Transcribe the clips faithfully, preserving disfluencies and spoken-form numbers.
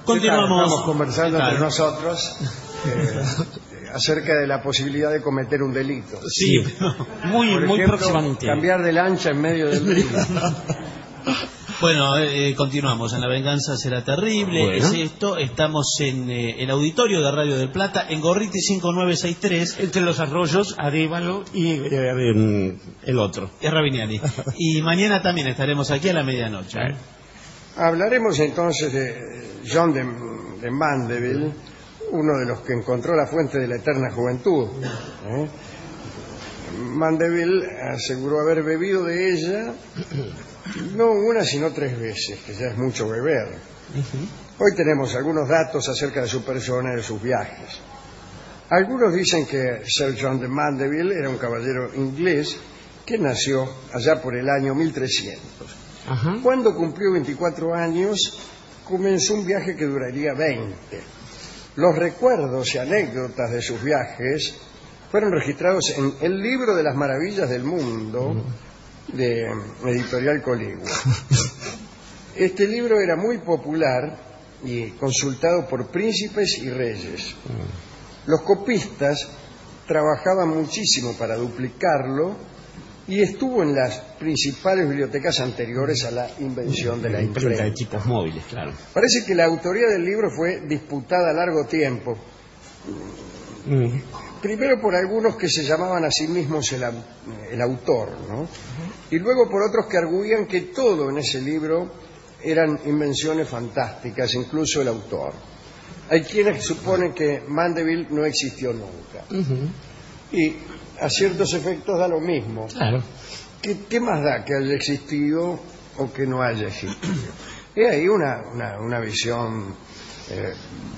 Continuamos. Estamos conversando entre nosotros eh, acerca de la posibilidad de cometer un delito. Sí, muy, Por muy ejemplo, próximamente. cambiar de lancha en medio del río. Bueno, eh, continuamos. En La venganza será terrible. Bueno. Es esto. Estamos en eh, el auditorio de Radio del Plata, en Gorriti cinco nueve seis tres. Entre los arroyos, Arévalo y eh, el otro. Es Rabiniani. Y mañana también estaremos aquí a la medianoche. ¿eh? Hablaremos entonces de John de, de Mandeville, uno de los que encontró la fuente de la eterna juventud. ¿eh? Mandeville aseguró haber bebido de ella no una sino tres veces, que ya es mucho beber. Uh-huh. Hoy tenemos algunos datos acerca de su persona y de sus viajes. Algunos dicen que Sir John de Mandeville era un caballero inglés que nació allá por el año mil trescientos. Uh-huh. Cuando cumplió veinticuatro años, comenzó un viaje que duraría veinte. Los recuerdos y anécdotas de sus viajes fueron registrados en El libro de las maravillas del mundo, de Editorial Coligua. Este libro era muy popular y consultado por príncipes y reyes. Los copistas trabajaban muchísimo para duplicarlo y estuvo en las principales bibliotecas anteriores a la invención de la imprenta. De tipos móviles, claro. Parece que la autoría del libro fue disputada a largo tiempo. Mm. Primero por algunos que se llamaban a sí mismos el, el autor, ¿no? Uh-huh. Y luego por otros que arguían que todo en ese libro eran invenciones fantásticas, incluso el autor. Hay quienes suponen que Mandeville no existió nunca. Uh-huh. Y a ciertos efectos da lo mismo. Claro. ¿Qué, qué más da que haya existido o que no haya existido? Y hay una, una, una visión eh,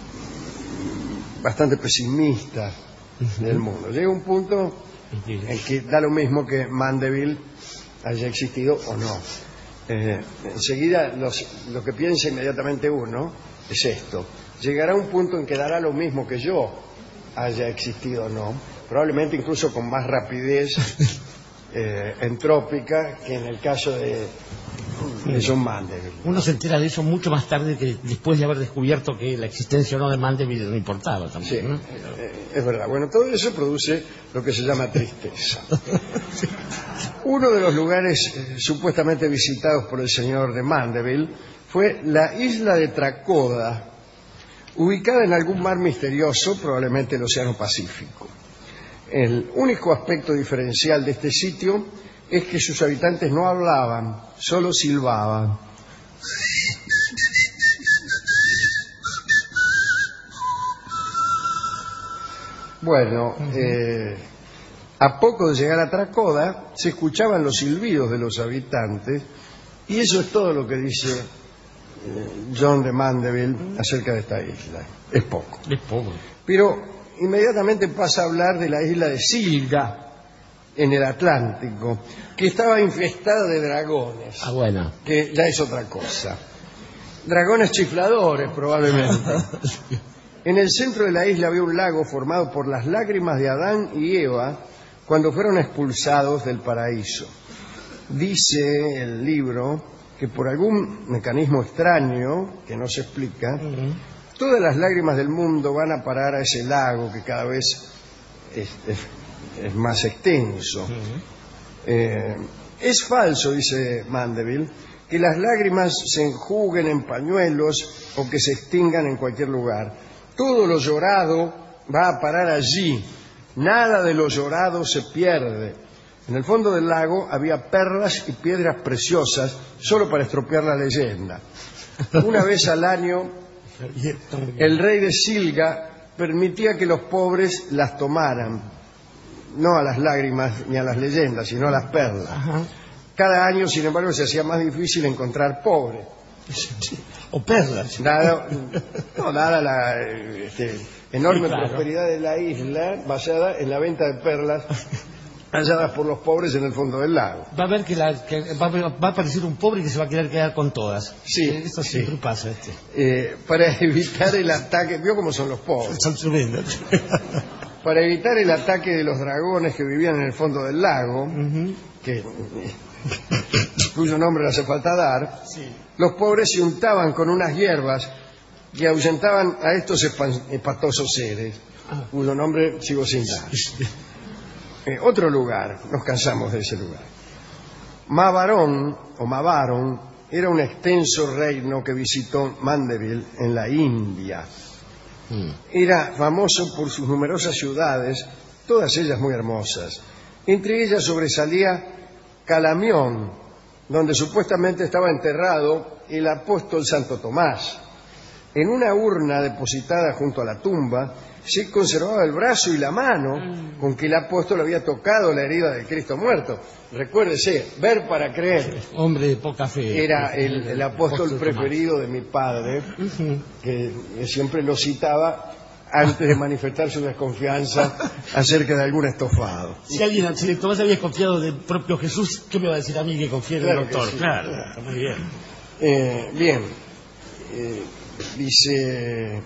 bastante pesimista del mundo. Llega un punto en que da lo mismo que Mandeville haya existido o no. Eh, enseguida los, lo que piensa inmediatamente uno es esto. Llegará un punto en que dará lo mismo que yo haya existido o no, probablemente incluso con más rapidez eh, entrópica que en el caso de, de John Mandeville. Uno se entera de eso mucho más tarde que después de haber descubierto que la existencia o no de Mandeville no importaba también. Sí, ¿no? eh, es verdad. Bueno, todo eso produce lo que se llama tristeza. Uno de los lugares eh, supuestamente visitados por el señor de Mandeville fue la isla de Tracoda, ubicada en algún mar misterioso, probablemente el Océano Pacífico. El único aspecto diferencial de este sitio es que sus habitantes no hablaban, solo silbaban. Bueno, eh, a poco de llegar a Tracoda se escuchaban los silbidos de los habitantes y eso es todo lo que dice eh, John de Mandeville acerca de esta isla. Es poco. Es poco. Pero inmediatamente pasa a hablar de la isla de Silga, en el Atlántico, que estaba infestada de dragones. Ah, bueno. Que ya es otra cosa. Dragones chifladores, probablemente. En el centro de la isla había un lago formado por las lágrimas de Adán y Eva cuando fueron expulsados del paraíso. Dice el libro que por algún mecanismo extraño, que no se explica, uh-huh. todas las lágrimas del mundo van a parar a ese lago que cada vez es, es, es más extenso. Uh-huh. Eh, es falso, dice Mandeville, que las lágrimas se enjuguen en pañuelos o que se extingan en cualquier lugar. Todo lo llorado va a parar allí. Nada de lo llorado se pierde. En el fondo del lago había perlas y piedras preciosas solo para estropear la leyenda. Una vez al año, el rey de Silga permitía que los pobres las tomaran, no a las lágrimas ni a las leyendas, sino a las perlas. Cada año, sin embargo, se hacía más difícil encontrar pobres. O perlas. Nada, no, nada la este, enorme sí, claro. prosperidad de la isla basada en la venta de perlas halladas por los pobres en el fondo del lago. Va a ver que, la, que va, va a aparecer un pobre que se va a querer quedar con todas. Sí, esto siempre sí. pasa. Este. Eh, para evitar el ataque, vio cómo son los pobres. Son tremendos. Para evitar el ataque de los dragones que vivían en el fondo del lago, uh-huh. que cuyo nombre no hace falta dar, sí. los pobres se untaban con unas hierbas que ahuyentaban a estos espan- espantosos seres, cuyo nombre sigo sin dar. Eh, otro lugar, nos cansamos de ese lugar. Mavarón, o Mavaron, era un extenso reino que visitó Mandeville en la India. Era famoso por sus numerosas ciudades, todas ellas muy hermosas. Entre ellas sobresalía Calamión, donde supuestamente estaba enterrado el apóstol Santo Tomás. En una urna depositada junto a la tumba se conservaba el brazo y la mano con que el apóstol había tocado la herida del Cristo muerto. Recuérdese, ver para creer. Hombre de poca fe. Era el, el apóstol preferido de mi padre, que, que siempre lo citaba antes de manifestar su desconfianza acerca de algún estofado. Si alguien, si Tomás había confiado del propio Jesús, ¿qué me va a decir a mí que confíe en Claro el que doctor? sí, Claro, claro. muy bien. Eh, bien, eh, dice,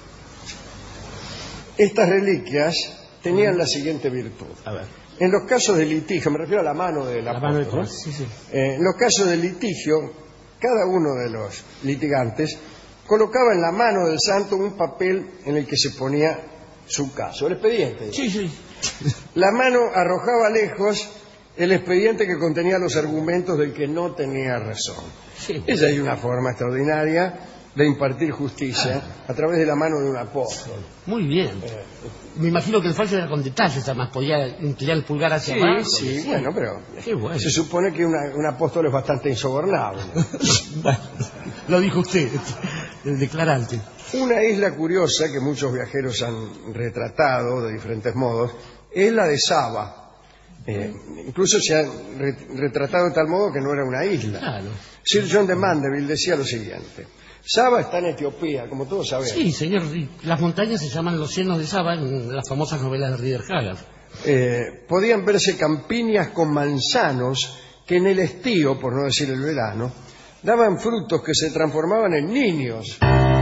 estas reliquias tenían la siguiente virtud. A ver. En los casos de litigio, me refiero a la mano del La mano de apóstol, Tomás, sí, sí. eh, en los casos de litigio, cada uno de los litigantes colocaba en la mano del santo un papel en el que se ponía su caso, el expediente. Sí, sí. La mano arrojaba lejos el expediente que contenía los argumentos del que no tenía razón. Sí. Esa es una forma extraordinaria de impartir justicia a través de la mano de un apóstol. Muy bien. Me imagino que el fallo era con detalles, además podía inclinar el pulgar hacia Sí, abajo. sí, bueno, pero Qué bueno. se supone que una- un apóstol es bastante insobornable. Bueno, lo dijo usted, el declarante. Una isla curiosa que muchos viajeros han retratado de diferentes modos es la de Saba. Eh, incluso se ha re- retratado de tal modo que no era una isla. Claro. Sir John de Mandeville decía lo siguiente: Saba está en Etiopía, como todos sabemos. Sí, señor. Las montañas se llaman los senos de Saba en las famosas novelas de Rider Haggard. Eh, podían verse campiñas con manzanos que en el estío, por no decir el verano, daban frutos que se transformaban en niños.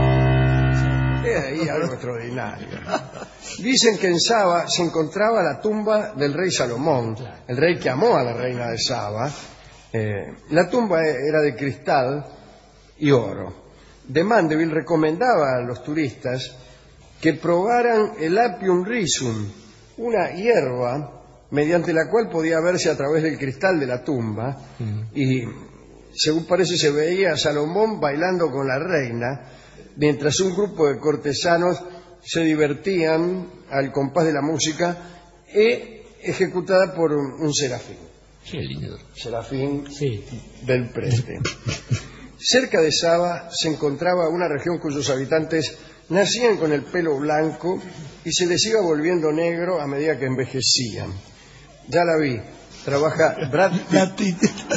Es ahí algo extraordinario. Dicen que en Saba se encontraba la tumba del rey Salomón, el rey que amó a la reina de Saba. Eh, la tumba era de cristal y oro. De Mandeville recomendaba a los turistas que probaran el Apium risum, una hierba mediante la cual podía verse a través del cristal de la tumba, y según parece se veía a Salomón bailando con la reina, mientras un grupo de cortesanos se divertían al compás de la música e ejecutada por un, un serafín, Qué lindo. serafín Sí. del Preste. Cerca de Saba se encontraba una región cuyos habitantes nacían con el pelo blanco y se les iba volviendo negro a medida que envejecían. Ya la vi, trabaja Brad Pitt.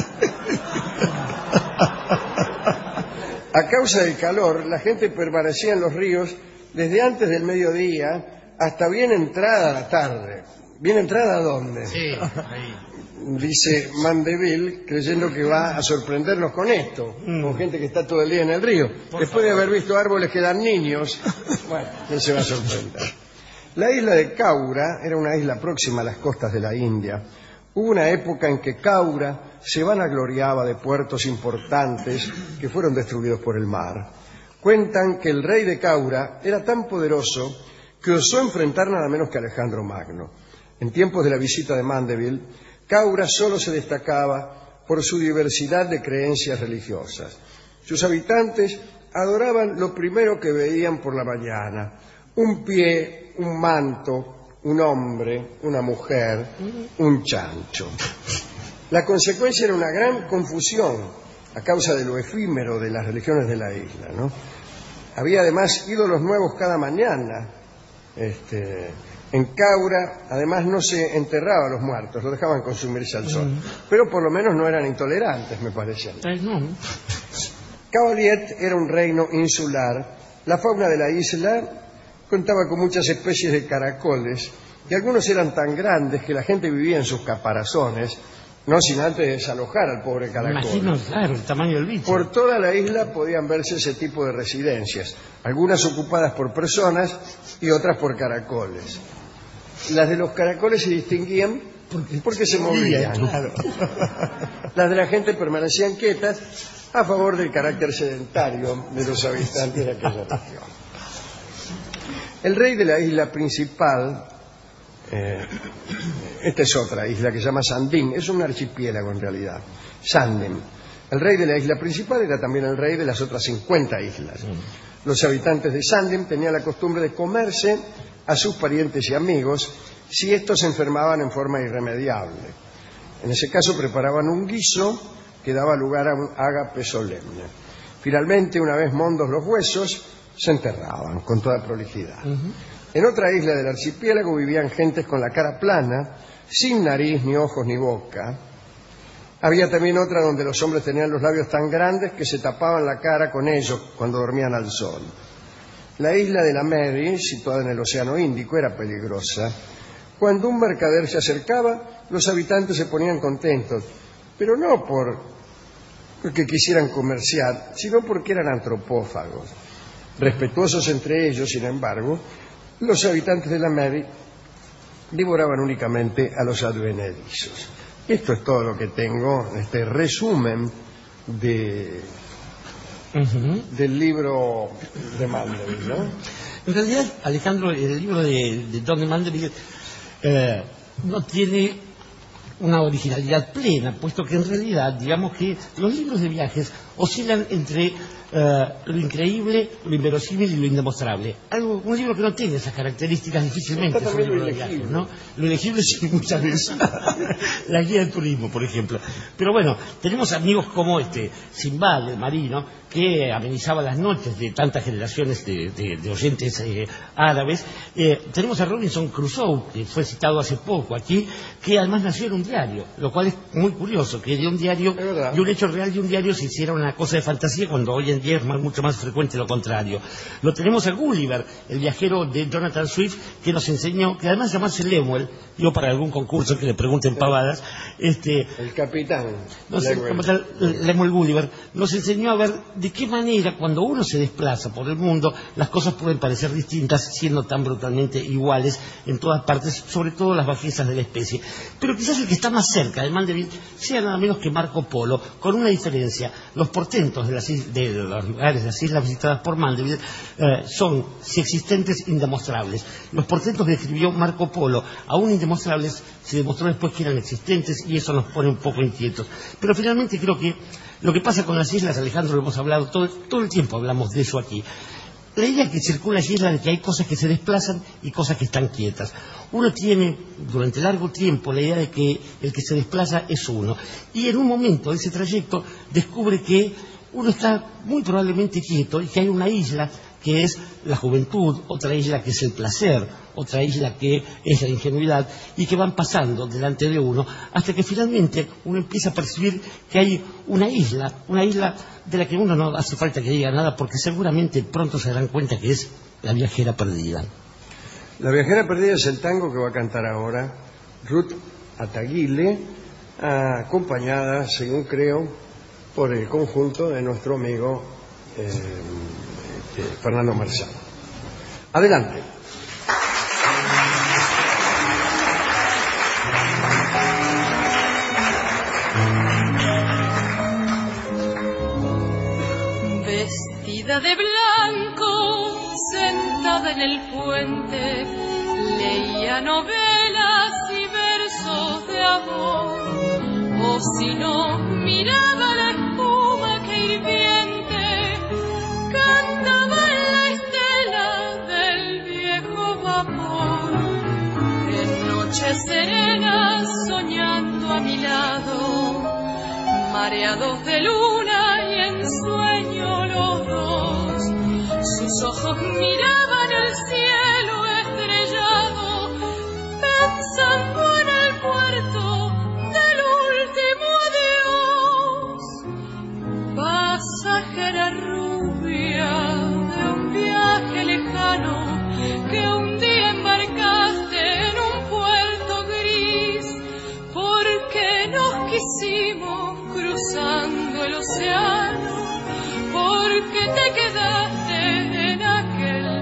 A causa del calor, la gente permanecía en los ríos desde antes del mediodía hasta bien entrada la tarde. ¿Bien entrada a dónde? Sí, ahí. Dice Mandeville, creyendo que va a sorprendernos con esto, con gente que está todo el día en el río. Después de haber visto árboles que dan niños, bueno, ¿quién se va a sorprender? La isla de Caura era una isla próxima a las costas de la India. Hubo una época en que Caura se vanagloriaba de puertos importantes que fueron destruidos por el mar. Cuentan que el rey de Caura era tan poderoso que osó enfrentar nada menos que a Alejandro Magno. En tiempos de la visita de Mandeville, Caura solo se destacaba por su diversidad de creencias religiosas. Sus habitantes adoraban lo primero que veían por la mañana: un pie, un manto, un hombre, una mujer, un chancho. La consecuencia era una gran confusión a causa de lo efímero de las religiones de la isla, ¿no? Había además ídolos nuevos cada mañana. Este, en Caura, además, no se enterraba a los muertos, los dejaban consumirse al sol. Pero por lo menos no eran intolerantes, me parece. Eh, no, no. Cavaliet era un reino insular. La fauna de la isla contaba con muchas especies de caracoles, y algunos eran tan grandes que la gente vivía en sus caparazones, no sin antes desalojar al pobre Me caracol. imagino, claro, el tamaño del bicho. Por toda la isla podían verse ese tipo de residencias, algunas ocupadas por personas y otras por caracoles. Las de los caracoles se distinguían Porque, porque se movían. Claro. Las de la gente permanecían quietas a favor del carácter sedentario de los habitantes de aquella región. El rey de la isla principal, eh, esta es otra isla que se llama Sandín, es un archipiélago en realidad, Sandín. El rey de la isla principal era también el rey de las otras cincuenta islas. Los habitantes de Sandín tenían la costumbre de comerse a sus parientes y amigos si estos se enfermaban en forma irremediable. En ese caso preparaban un guiso que daba lugar a un ágape solemne. Finalmente, una vez mondos los huesos, se enterraban con toda prolijidad. Uh-huh. En otra isla del archipiélago vivían gentes con la cara plana, sin nariz, ni ojos, ni boca. Había también otra donde los hombres tenían los labios tan grandes que se tapaban la cara con ellos cuando dormían al sol. La isla de la Mary, situada en el Océano Índico, era peligrosa. Cuando un mercader se acercaba, los habitantes se ponían contentos, pero no por, porque quisieran comerciar, sino porque eran antropófagos. Respetuosos entre ellos, sin embargo, los habitantes de la Mary devoraban únicamente a los advenedizos. Esto es todo lo que tengo, este resumen de, uh-huh. del libro de Mandeville, ¿no? En realidad, Alejandro, el libro de, de Don de Mandeville eh, no tiene una originalidad plena, puesto que en realidad, digamos que los libros de viajes oscilan entre uh, lo increíble, lo inverosímil y lo indemostrable. Algo, un libro que no tiene esas características difícilmente es un libro de viajes, ¿no? Lo elegible sí muchas veces. La guía del turismo, por ejemplo. Pero bueno, tenemos amigos como este Simbad, el marino, que amenizaba las noches de tantas generaciones de, de, de oyentes eh, árabes. Eh, tenemos a Robinson Crusoe, que fue citado hace poco aquí, que además nació en un diario, lo cual es muy curioso, que de un diario, de un hecho real de un diario se hiciera una cosa de fantasía, cuando hoy en día es más, mucho más frecuente lo contrario. Lo tenemos a Gulliver, el viajero de Jonathan Swift, que nos enseñó, que además llamarse Lemuel, yo para algún concurso que le pregunten pavadas, este, el capitán no sé, como tal, Lemuel Gulliver, nos enseñó a ver de qué manera cuando uno se desplaza por el mundo las cosas pueden parecer distintas siendo tan brutalmente iguales en todas partes, sobre todo las bajezas de la especie. Pero quizás el que está más cerca de Mandeville sea nada menos que Marco Polo, con una diferencia. Los portentos de, las islas, de los lugares de las islas visitadas por Mandeville eh, son, si existentes, indemostrables. Los portentos que escribió Marco Polo, aún indemostrables, se demostró después que eran existentes y eso nos pone un poco inquietos. Pero finalmente creo que lo que pasa con las islas, Alejandro, lo hemos hablado, todo, todo el tiempo hablamos de eso aquí. La idea que circula en las islas de que hay cosas que se desplazan y cosas que están quietas. Uno tiene durante largo tiempo la idea de que el que se desplaza es uno. Y en un momento de ese trayecto descubre que uno está muy probablemente quieto y que hay una isla que es la juventud, otra isla que es el placer, otra isla que es la ingenuidad, y que van pasando delante de uno hasta que finalmente uno empieza a percibir que hay una isla, una isla de la que uno no hace falta que diga nada porque seguramente pronto se darán cuenta que es la viajera perdida. La viajera perdida es el tango que va a cantar ahora Ruth Ataguile, acompañada, según creo, por el conjunto de nuestro amigo eh, eh, Fernando Marzano. Adelante. Vestida de blanco, sentada en el puente, leía novelas y versos de amor, o si no, miraba la espuma que hirviente cantaba en la estela del viejo vapor. En noches serenas, soñando a mi lado, mareados de luna y en sueño los dos, sus ojos miraban el cielo estrellado, pensando en el puerto del último adiós. Pasajera rubia de un viaje lejano, que un día embarcaste en un puerto gris, porque nos quisimos cruzando el océano, porque te quedaste en aquel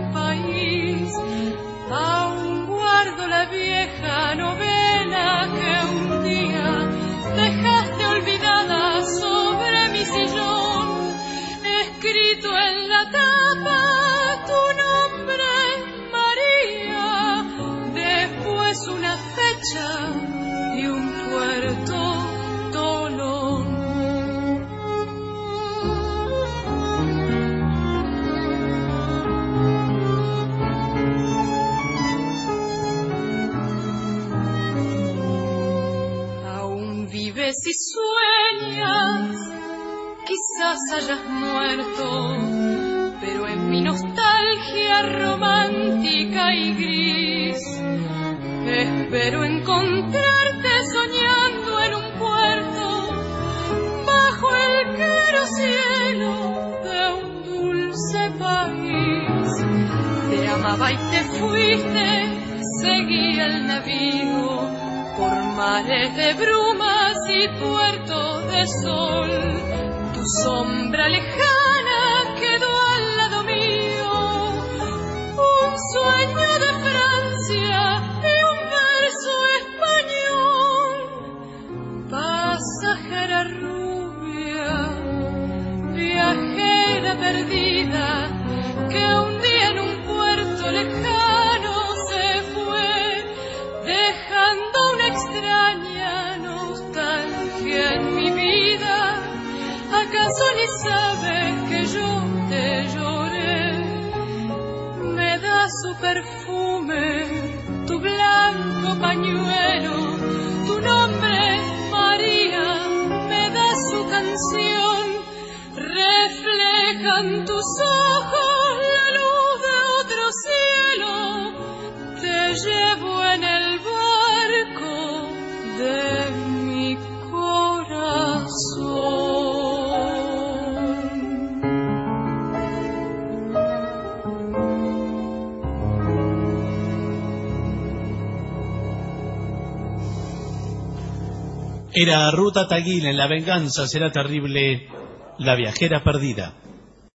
Si sueñas, quizás hayas muerto, pero en mi nostalgia romántica y gris espero encontrarte soñando en un puerto bajo el claro cielo de un dulce país. Te amaba y te fuiste, seguí el navío por mares de brumas y puertos de sol. Tu sombra lejana quedó al lado mío, un sueño de Francia y un verso español. Pasajera rubia, viajera perdida, que un día en un puerto lejano se fue, dejando una extraña nostalgia en mi vida. ¿Acaso ni sabes que yo te lloré? Me da su perfume, tu blanco pañuelo, tu nombre María, me da su canción. Reflejan tus ojos la luz de otro cielo, te llevo en el barco de mi corazón. Era Ruta Taguil en La venganza será terrible, la viajera perdida.